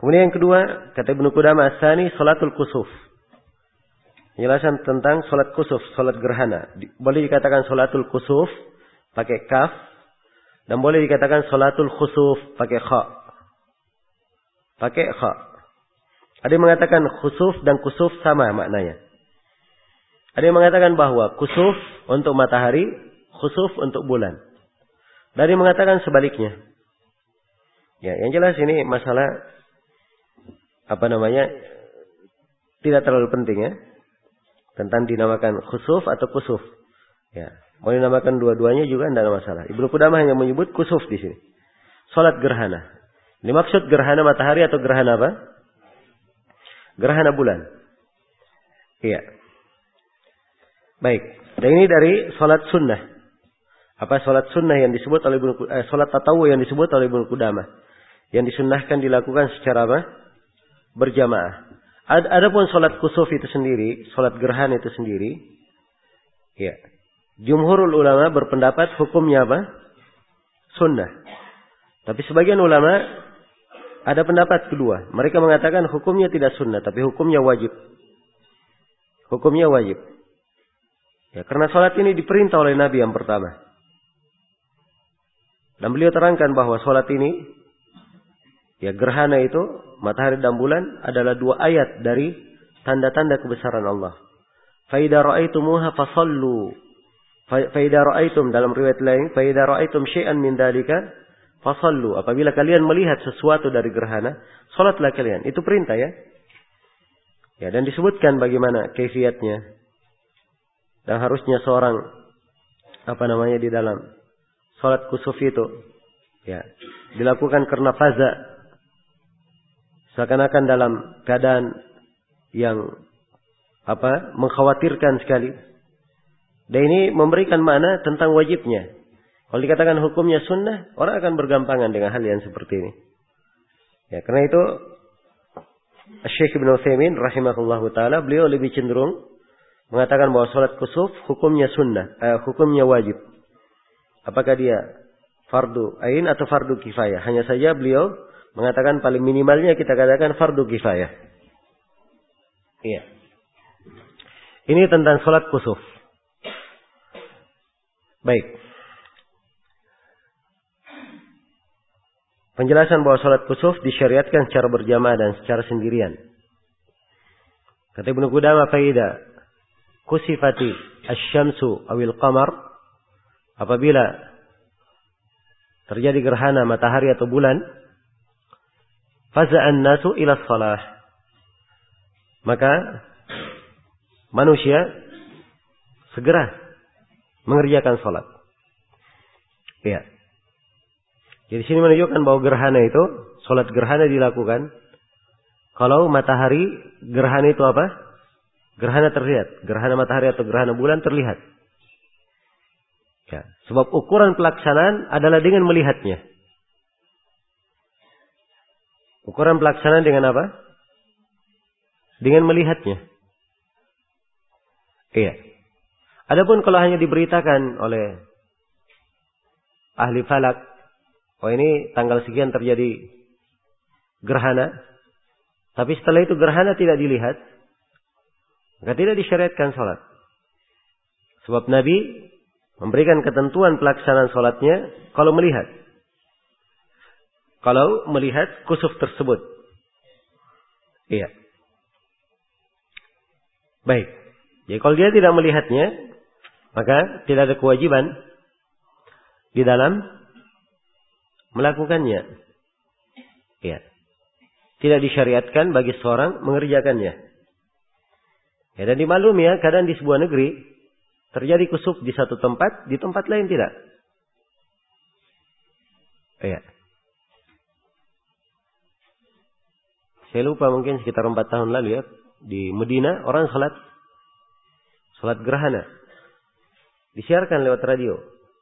Kemudian yang kedua, kata Ibnu Qudamah as-tsani salatul kusuf. Penjelasan tentang salat kusuf, salat gerhana. Boleh dikatakan salatul kusuf pakai kaf dan boleh dikatakan salatul khusuf pakai kha. Pakai kha. Ada yang mengatakan khusuf dan kusuf sama maknanya. Ada yang mengatakan bahwa kusuf untuk matahari, khusuf untuk bulan. Dan ada yang mengatakan sebaliknya. Ya, yang jelas ini masalah tidak terlalu penting ya. Tentang dinamakan khusuf atau kusuf. Ya, mau dinamakan dua-duanya juga tidak ada masalah. Ibnu Qudamah hanya menyebut kusuf di sini. Salat gerhana. Ini maksud gerhana matahari atau gerhana apa? Gerhana bulan. Iya. Baik. Dan ini dari salat sunnah. Apa salat sunnah yang disebut oleh salat tatawu yang disebut oleh Ibnu Qudamah. Yang disunnahkan dilakukan secara apa? Berjamaah. Adapun salat kusuf itu sendiri, salat gerhana itu sendiri, ya. Jumhurul ulama berpendapat hukumnya apa? Sunnah. Tapi sebagian ulama ada pendapat kedua. Mereka mengatakan hukumnya tidak sunnah, tapi hukumnya wajib. Hukumnya wajib. Ya, karena salat ini diperintah oleh Nabi yang pertama. Dan beliau terangkan bahwa salat ini, ya gerhana itu, matahari dan bulan adalah dua ayat dari tanda-tanda kebesaran Allah. Fa idza ra'aitumuha fasallu. Fa idza ra'aitum dalam riwayat lain, fa idza ra'aitum syai'an min dzalika fasallu. Apabila kalian melihat sesuatu dari gerhana, salatlah kalian. Itu perintah ya. Ya, dan disebutkan bagaimana kaifiatnya. Dan harusnya seorang di dalam salat kusuf itu ya dilakukan karena faza. Seakan-akan dalam keadaan yang mengkhawatirkan sekali. Dan ini memberikan makna tentang wajibnya. Kalau dikatakan hukumnya sunnah, orang akan bergampangan dengan hal yang seperti ini. Ya, karena itu Syekh Ibnu Utsaimin rahimahullahu taala beliau lebih cenderung mengatakan bahwa salat kusuf hukumnya sunnah, hukumnya wajib. Apakah dia fardu ain atau fardu kifayah? Hanya saja beliau mengatakan paling minimalnya kita katakan fardu kifayah. Iya. Ini tentang salat kusuf. Baik. Penjelasan bahwa salat kusuf disyariatkan secara berjamaah dan secara sendirian. Kata Ibnu Qudamah faida kusifati asy-syamsu awil qamar, apabila terjadi gerhana matahari atau bulan, faza'an nasu ila shalah, maka manusia segera mengerjakan salat. Ya. Jadi sini menunjukkan bahwa gerhana itu, salat gerhana dilakukan kalau matahari gerhana itu apa? Gerhana terlihat, gerhana matahari atau gerhana bulan terlihat. Ya, sebab ukuran pelaksanaan adalah dengan melihatnya. Ukuran pelaksanaan dengan apa? Dengan melihatnya. Iya. Adapun kalau hanya diberitakan oleh ahli falak, oh ini tanggal sekian terjadi gerhana, tapi setelah itu gerhana tidak dilihat, maka tidak disyariatkan salat. Sebab Nabi memberikan ketentuan pelaksanaan salatnya kalau melihat. Kalau melihat kusuf tersebut. Iya. Baik. Jadi kalau dia tidak melihatnya, maka tidak ada kewajiban di dalam melakukannya. Iya. Tidak disyariatkan bagi seorang mengerjakannya. Ya, dan dimaklumi ya, kadang di sebuah negeri terjadi kusuf di satu tempat, di tempat lain tidak. Iya. Saya lupa mungkin sekitar 4 tahun lalu ya, di Medina orang salat gerhana. Disiarkan lewat radio.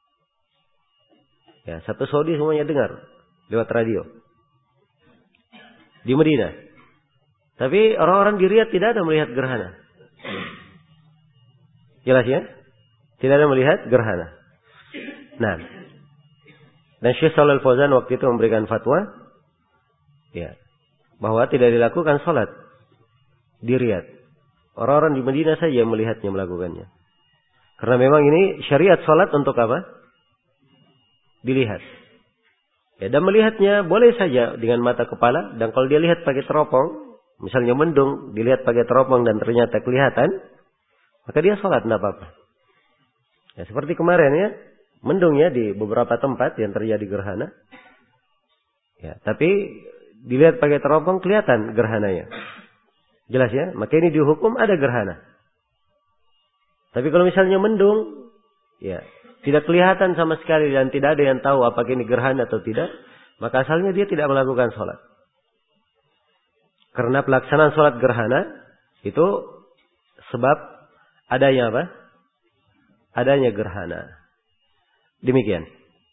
Ya, satu Saudi semuanya dengar lewat radio. Di Medina. Tapi orang-orang di Riyadh tidak ada melihat gerhana. Jelas ya? Tidak ada melihat gerhana. Nah. Dan Syekh Shalal Fauzan waktu itu memberikan fatwa. Ya. bahwa tidak dilakukan sholat di Riyadh. Orang-orang di Madinah saja yang melihatnya melakukannya. Karena memang ini syariat sholat untuk apa? Dilihat. Ya, dan melihatnya boleh saja dengan mata kepala. Dan kalau dia lihat pakai teropong, misalnya mendung, dilihat pakai teropong dan ternyata kelihatan, maka dia sholat, tidak apa-apa. Ya, seperti kemarin ya, mendung ya di beberapa tempat yang terjadi gerhana. Ya, tapi dilihat pakai teropong kelihatan gerhananya. Jelas ya, maka ini dihukum ada gerhana. Tapi kalau misalnya mendung, ya tidak kelihatan sama sekali dan tidak ada yang tahu apakah ini gerhana atau tidak, maka asalnya dia tidak melakukan sholat. Karena pelaksanaan sholat gerhana itu sebab adanya apa? Adanya gerhana. Demikian.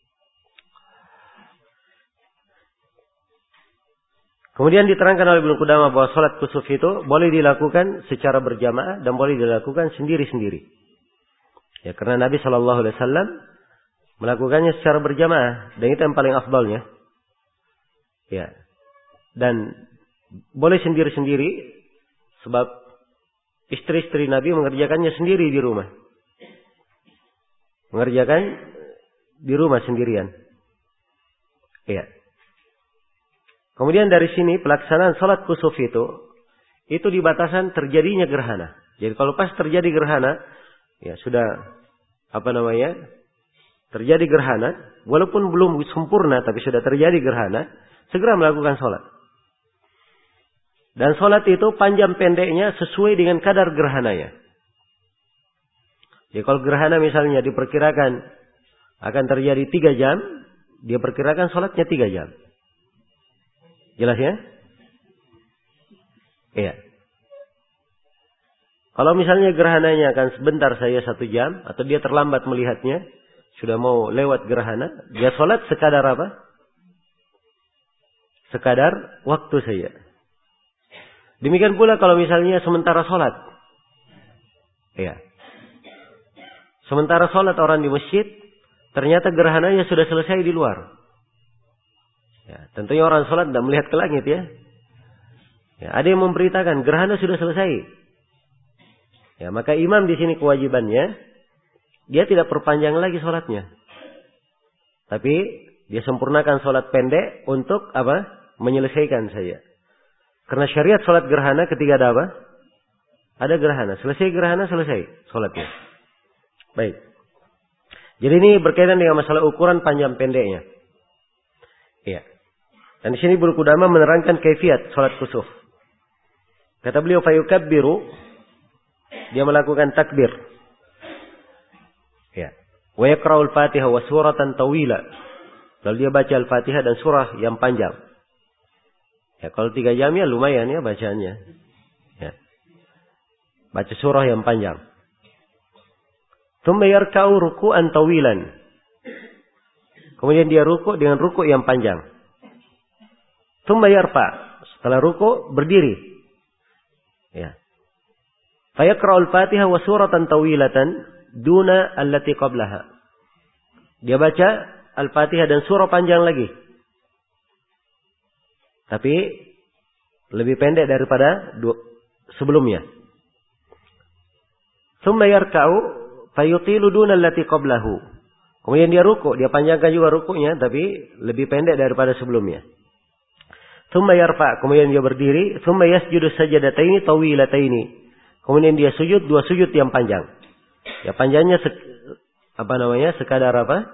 Kemudian diterangkan oleh Ibnu Qudamah bahwa sholat kusuf itu boleh dilakukan secara berjamaah dan boleh dilakukan sendiri-sendiri. Ya, karena Nabi Shallallahu Alaihi Wasallam melakukannya secara berjamaah dan itu yang paling afdalnya. Ya, dan boleh sendiri-sendiri sebab istri-istri Nabi mengerjakannya sendiri di rumah, mengerjakan di rumah sendirian. Ya. Kemudian dari sini pelaksanaan sholat kusuf itu dibatasan terjadinya gerhana. Jadi kalau pas terjadi gerhana, ya sudah terjadi gerhana, walaupun belum sempurna tapi sudah terjadi gerhana, segera melakukan sholat. Dan sholat itu panjang pendeknya sesuai dengan kadar gerhananya. Jadi kalau gerhana misalnya diperkirakan akan terjadi 3 jam, dia perkirakan sholatnya 3 jam. Jelas ya? Iya. Kalau misalnya gerhananya akan sebentar saja 1 jam, atau dia terlambat melihatnya, sudah mau lewat gerhana, dia sholat sekadar apa? Sekadar waktu saja. Demikian pula kalau misalnya sementara sholat. Iya. Sementara sholat orang di masjid, ternyata gerhananya sudah selesai di luar. Ya, tentunya orang sholat tidak melihat ke langit ya. Ya, ada yang memberitakan gerhana sudah selesai. Ya, maka imam di sini kewajibannya dia tidak perpanjang lagi sholatnya, tapi dia sempurnakan sholat pendek untuk apa? Menyelesaikan saja. Karena syariat sholat gerhana ketika ada apa? Ada gerhana. Selesai gerhana selesai sholatnya. Baik. Jadi ini berkaitan dengan masalah ukuran panjang pendeknya. Iya. Dan di sini Ibnu Qudamah menerangkan kaifiat salat kusuf. Kata beliau fayukabbiru, dia melakukan takbir. Ya. Wa yaqra'ul Fatihah wa suratan tawila. Lalu dia baca Al-Fatihah dan surah yang panjang. Ya, kalau 3 jam ya lumayan ya bacaannya. Ya. Baca surah yang panjang. Tsumma yarka'u ruku'an tawilan. Kemudian dia rukuk dengan rukuk yang panjang. Tsumma yarfa. Setelah rukuk berdiri. Ya. Fa yaqra'ul Fatihah wa suratan tawilatan duna allati qablaha. Dia baca Al-Fatihah dan surah panjang lagi. Tapi lebih pendek daripada sebelumnya. Tsumma yarka'u fa yutilu duna allati qablahu. Kemudian dia rukuk, dia panjangkan juga rukuknya tapi lebih pendek daripada sebelumnya. Tsumma yarfa, kemudian dia berdiri, tsumma yasjudu sajadataini tawilataini. Kemudian dia sujud 2 sujud yang panjang. Ya panjangnya sekadar apa?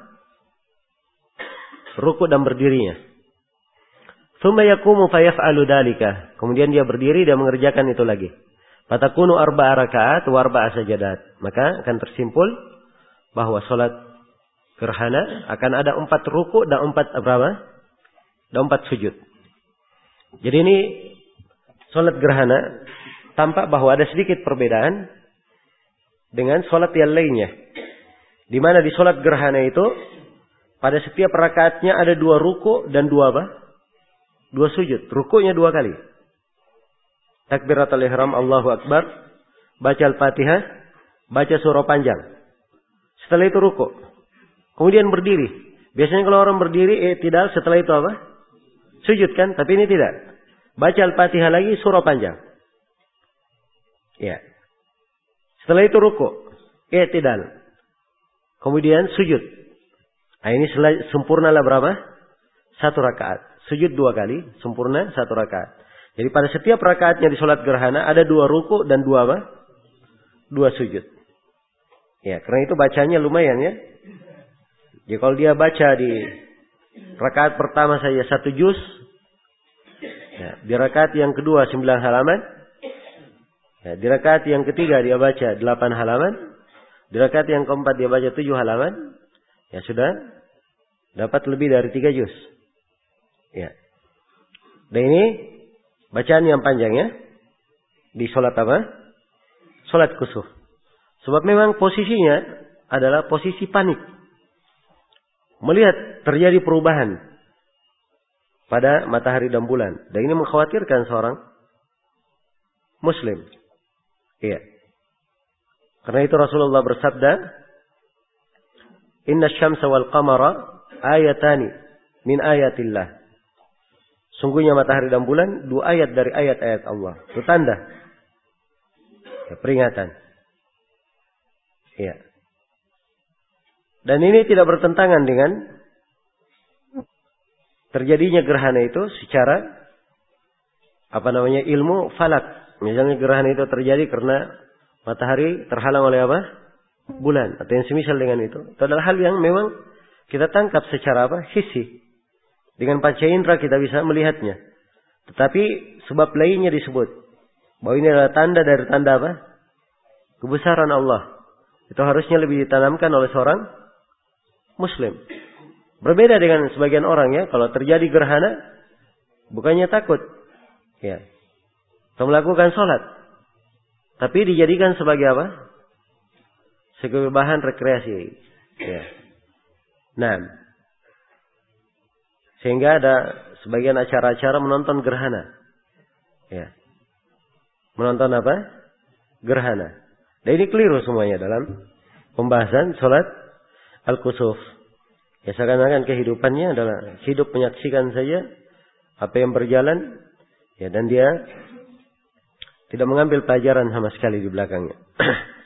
Rukuk dan berdirinya. Tsumma yaqumu fayaf'alu dalika. Kemudian dia berdiri dan mengerjakan itu lagi. Fatakunu 4 rakaat wa 4 sajadat. Maka akan tersimpul bahwa salat gerhana akan ada 4 rukuk dan 4 berapa? Dan 4 sujud. Jadi ini salat gerhana tampak bahwa ada sedikit perbedaan dengan salat yang lainnya. Di mana di salat gerhana itu pada setiap rakaatnya ada 2 rukuk dan 2 apa? 2 sujud. Rukuknya 2 kali. Takbiratul ihram, Allahu Akbar, baca Al-Fatihah, baca surah panjang. Setelah itu rukuk. Kemudian berdiri. Biasanya kalau orang berdiri tidak setelah itu apa? Sujud kan? Tapi ini tidak. Baca Al-Fatihah lagi, surah panjang. Ya. Setelah itu ruku, i'tidal. Kemudian sujud. Nah, ini sempurnalah berapa? 1 rakaat. Sujud 2 kali, sempurna 1 rakaat. Jadi pada setiap rakaatnya di sholat gerhana ada 2 ruku dan 2 apa? 2 sujud. Ya, karena itu bacanya lumayan ya. Jadi kalau dia baca di rakaat pertama saja 1 juz, ya, di rakaat yang kedua 9 halaman, ya, di rakaat yang ketiga dia baca 8 halaman, di rakaat yang keempat dia baca 7 halaman, ya sudah dapat lebih dari 3 juz. Ya. Dan ini bacaan yang panjang ya. Di sholat apa? Sholat kusuf. Sebab memang posisinya adalah posisi panik. Melihat terjadi perubahan pada matahari dan bulan. Dan ini mengkhawatirkan seorang muslim. Iya. Karena itu Rasulullah bersabda, "Inna syamsa wal qamara ayatani min ayatillah." Sungguhnya matahari dan bulan 2 ayat dari ayat-ayat Allah. Itu tanda. Ya, peringatan. Ya. Dan ini tidak bertentangan dengan terjadinya gerhana itu secara ilmu falak. Misalnya gerhana itu terjadi karena matahari terhalang oleh apa? Bulan. Atau yang semisal dengan itu. Itu adalah hal yang memang kita tangkap secara hissi. Dengan panca indera kita bisa melihatnya. Tetapi sebab lainnya disebut. Bahwa ini adalah tanda dari tanda apa? Kebesaran Allah. Itu harusnya lebih ditanamkan oleh seorang muslim. Berbeda dengan sebagian orang ya. Kalau terjadi gerhana, bukannya takut. Ya. Atau melakukan sholat. Tapi dijadikan sebagai apa? Sebagai bahan rekreasi. Ya. Nah. Sehingga ada sebagian acara-acara menonton gerhana. Ya. Menonton apa? Gerhana. Dan ini keliru semuanya dalam pembahasan sholat al-kusuf. Ya, seakan-akan kehidupannya adalah hidup menyaksikan saja apa yang berjalan. Ya, dan dia tidak mengambil pelajaran sama sekali di belakangnya.